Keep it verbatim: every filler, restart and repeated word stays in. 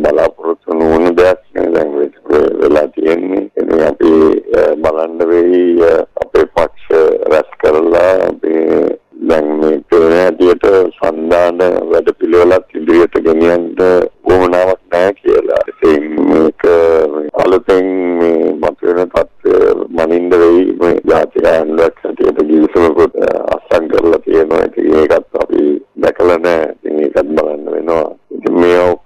බලාපොරොත්තු නොවන දෙයක් දැන් වෙලා තියෙන්නේ. ඉතින් අපි බලන්න වෙයි අපේ පක්ෂ රැස් කරලා අපි දැන් මේ පෙරහැදියට සම්දාන වැඩ පිළිවෙලක් ඉදිරියට ගෙනියන්න වුණාවක් නැහැ කියලා. ඒ මේක අලුතෙන් මේ මතුවෙන තත්ත්වය මනින්න වෙයි මේ ජාතික ආණ්ඩුවක් හැටියට ගිවිසුමකුත් අත්සන් කරලා තියෙනවා. ඉතින් ඒකත් අපි දැකලා නැහැ. ඉතින් ඒකත් බලන්න වෙනවා. ඉතින් මේ